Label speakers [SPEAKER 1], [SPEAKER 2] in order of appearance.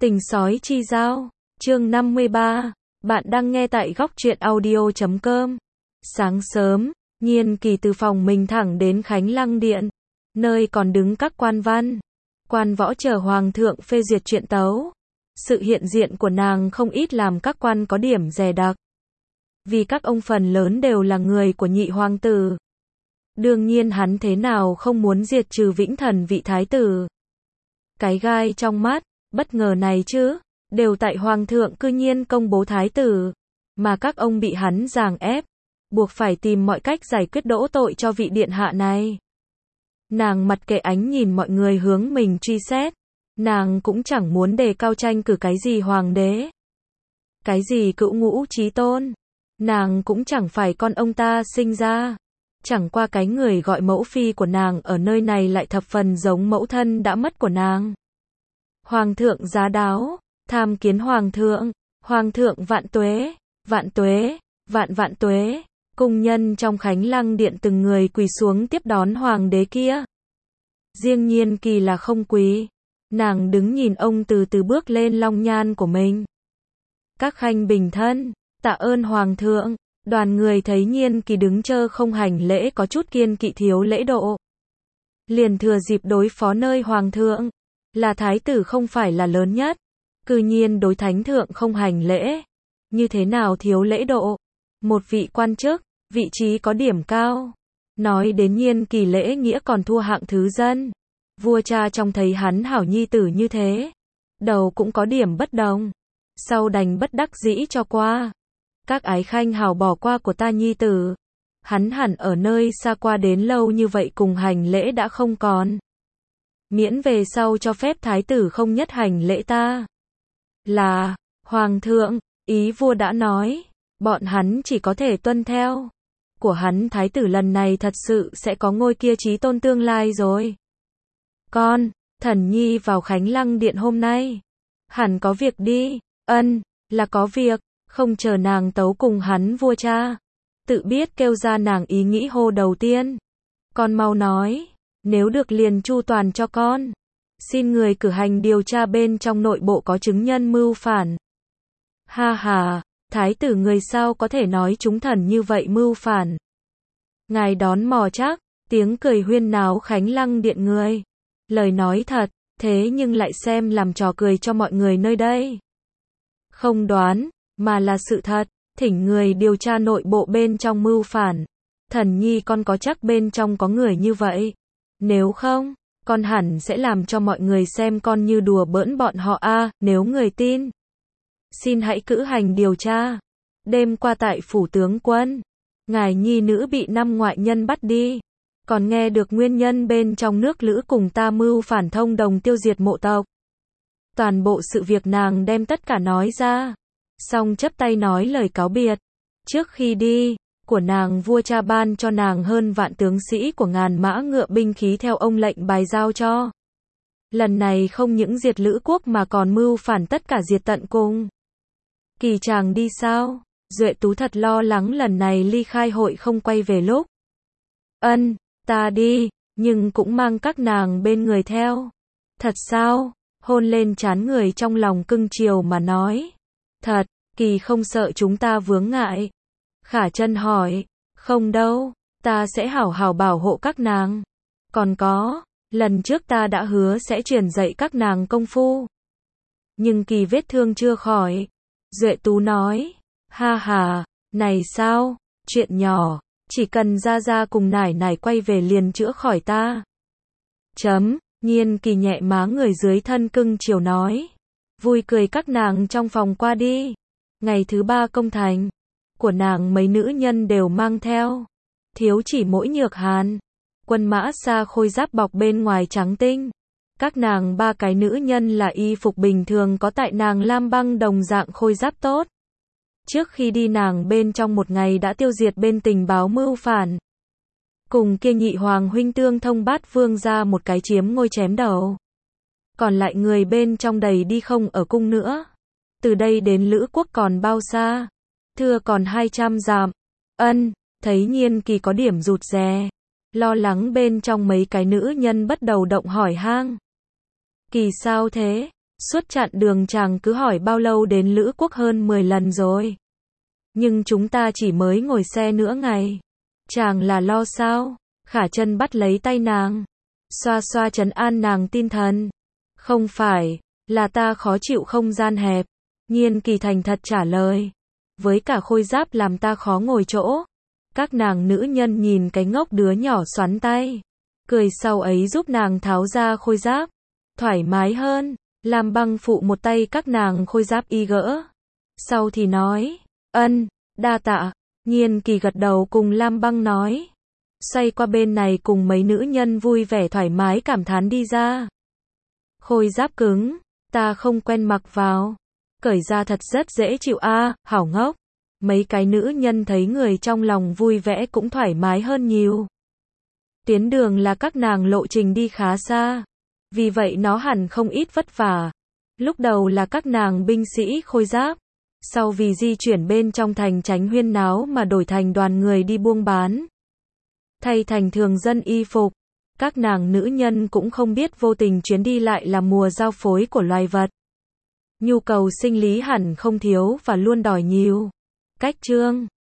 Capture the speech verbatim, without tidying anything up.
[SPEAKER 1] Tình sói chi giao, chương năm mươi ba, bạn đang nghe tại góc truyện audio chấm com. Sáng sớm, Nhiên Kỳ từ phòng mình thẳng đến Khánh Lăng Điện, nơi còn đứng các quan văn, quan võ chờ hoàng thượng phê duyệt truyện tấu. Sự hiện diện của nàng không ít làm các quan có điểm dè đặc, vì các ông phần lớn đều là người của nhị hoàng tử. Đương nhiên hắn thế nào không muốn diệt trừ Vĩnh Thần vị thái tử. Cái gai trong mắt, bất ngờ này chứ, đều tại hoàng thượng cư nhiên công bố thái tử, mà các ông bị hắn giằng ép, buộc phải tìm mọi cách giải quyết đỗ tội cho vị điện hạ này. Nàng mặt kệ ánh nhìn mọi người hướng mình truy xét, nàng cũng chẳng muốn đề cao tranh cử cái gì hoàng đế, cái gì cữu ngũ chí tôn, nàng cũng chẳng phải con ông ta sinh ra. Chẳng qua cái người gọi mẫu phi của nàng ở nơi này lại thập phần giống mẫu thân đã mất của nàng. Hoàng thượng giá đáo, tham kiến hoàng thượng, hoàng thượng vạn tuế, vạn tuế, vạn vạn tuế. Cung nhân trong Khánh Lăng Điện từng người quỳ xuống tiếp đón hoàng đế kia. Riêng Nhiên Kỳ là không quỳ, nàng đứng nhìn ông từ từ bước lên long nhan của mình. Các khanh bình thân, tạ ơn hoàng thượng. Đoàn người thấy Nhiên Kỳ đứng chơ không hành lễ có chút kiên kỵ thiếu lễ độ. Liền thừa dịp đối phó nơi hoàng thượng, là thái tử không phải là lớn nhất, cư nhiên đối thánh thượng không hành lễ. Như thế nào thiếu lễ độ? Một vị quan chức, vị trí có điểm cao. Nói đến Nhiên Kỳ lễ nghĩa còn thua hạng thứ dân. Vua cha trông thấy hắn hảo nhi tử như thế, đầu cũng có điểm bất đồng. Sau đành bất đắc dĩ cho qua. Các ái khanh hảo bỏ qua của ta nhi tử. Hắn hẳn ở nơi xa qua đến lâu như vậy cùng hành lễ đã không còn. Miễn về sau cho phép thái tử không nhất hành lễ ta. Là, hoàng thượng, ý vua đã nói, bọn hắn chỉ có thể tuân theo. Của hắn thái tử lần này thật sự sẽ có ngôi kia chí tôn tương lai rồi. Con, thần nhi vào Khánh Lăng Điện hôm nay. Hẳn có việc đi, ân, là có việc. Không chờ nàng tấu cùng hắn vua cha, tự biết kêu ra nàng ý nghĩ hô đầu tiên. Con mau nói, nếu được liền chu toàn cho con. Xin người cử hành điều tra bên trong nội bộ có chứng nhân mưu phản. Ha ha, thái tử người sao có thể nói chúng thần như vậy mưu phản. Ngài đón mò chắc, tiếng cười huyên náo Khánh Lăng Điện người. Lời nói thật, thế nhưng lại xem làm trò cười cho mọi người nơi đây. Không đoán, mà là sự thật, thỉnh người điều tra nội bộ bên trong mưu phản. Thần nhi con có chắc bên trong có người như vậy. Nếu không, con hẳn sẽ làm cho mọi người xem con như đùa bỡn bọn họ a. À, nếu người tin, xin hãy cử hành điều tra. Đêm qua tại phủ tướng quân, ngài nhi nữ bị năm ngoại nhân bắt đi. Còn nghe được nguyên nhân bên trong nước Lữ cùng ta mưu phản thông đồng tiêu diệt mộ tộc. Toàn bộ sự việc nàng đem tất cả nói ra. Xong chắp tay nói lời cáo biệt. Trước khi đi, của nàng vua cha ban cho nàng hơn vạn tướng sĩ của ngàn mã ngựa binh khí theo ông lệnh bài giao cho. Lần này không những diệt Lữ quốc mà còn mưu phản tất cả diệt tận cùng. Kỳ chàng đi sao? Duệ Tú thật lo lắng lần này ly khai hội không quay về lúc. Ân, ta đi, nhưng cũng mang các nàng bên người theo. Thật sao? Hôn lên trán người trong lòng cưng chiều mà nói. Thật, Kỳ không sợ chúng ta vướng ngại. Khả Chân hỏi, không đâu, ta sẽ hảo hảo bảo hộ các nàng. Còn có, lần trước ta đã hứa sẽ truyền dạy các nàng công phu. Nhưng Kỳ vết thương chưa khỏi. Duệ Tú nói, ha ha, này sao, chuyện nhỏ, chỉ cần ra ra cùng nải nải quay về liền chữa khỏi ta. Chấm, Nhiên Kỳ nhẹ má người dưới thân cưng chiều nói. Vui cười các nàng trong phòng qua đi. Ngày thứ ba công thành, của nàng mấy nữ nhân đều mang theo. Thiếu chỉ mỗi Nhược Hàn. Quân mã xa khôi giáp bọc bên ngoài trắng tinh. Các nàng ba cái nữ nhân là y phục bình thường có tại nàng lam băng đồng dạng khôi giáp tốt. Trước khi đi nàng bên trong một ngày đã tiêu diệt bên tình báo mưu phản. Cùng kia nhị hoàng huynh tương thông bát vương ra một cái chiếm ngôi chém đầu. Còn lại người bên trong đầy đi không ở cung nữa. Từ đây đến Lữ quốc còn bao xa? Thưa còn hai trăm dặm. Ân, thấy Nhiên Kỳ có điểm rụt rè. Lo lắng bên trong mấy cái nữ nhân bắt đầu động hỏi hang. Kỳ sao thế? Suốt chặng đường chàng cứ hỏi bao lâu đến Lữ Quốc hơn mười lần rồi. Nhưng chúng ta chỉ mới ngồi xe nửa ngày. Chàng là lo sao? Khả Chân bắt lấy tay nàng, xoa xoa trấn an nàng tinh thần. Không phải, là ta khó chịu không gian hẹp. Nhiên Kỳ thành thật trả lời. Với cả khôi giáp làm ta khó ngồi chỗ. Các nàng nữ nhân nhìn cái ngốc đứa nhỏ xoắn tay, cười sau ấy giúp nàng tháo ra khôi giáp. Thoải mái hơn. Lam Băng phụ một tay các nàng khôi giáp y gỡ. Sau thì nói, ân, đa tạ. Nhiên Kỳ gật đầu cùng Lam Băng nói. Xoay qua bên này cùng mấy nữ nhân vui vẻ thoải mái cảm thán đi ra. Khôi giáp cứng, ta không quen mặc vào. Cởi ra thật rất dễ chịu a, à, hảo ngốc. Mấy cái nữ nhân thấy người trong lòng vui vẻ cũng thoải mái hơn nhiều. Tuyến đường là các nàng lộ trình đi khá xa. Vì vậy nó hẳn không ít vất vả. Lúc đầu là các nàng binh sĩ khôi giáp. Sau vì di chuyển bên trong thành tránh huyên náo mà đổi thành đoàn người đi buôn bán. Thay thành thường dân y phục. Các nàng nữ nhân cũng không biết vô tình chuyến đi lại là mùa giao phối của loài vật. Nhu cầu sinh lý hẳn không thiếu và luôn đòi nhiều. Cách chương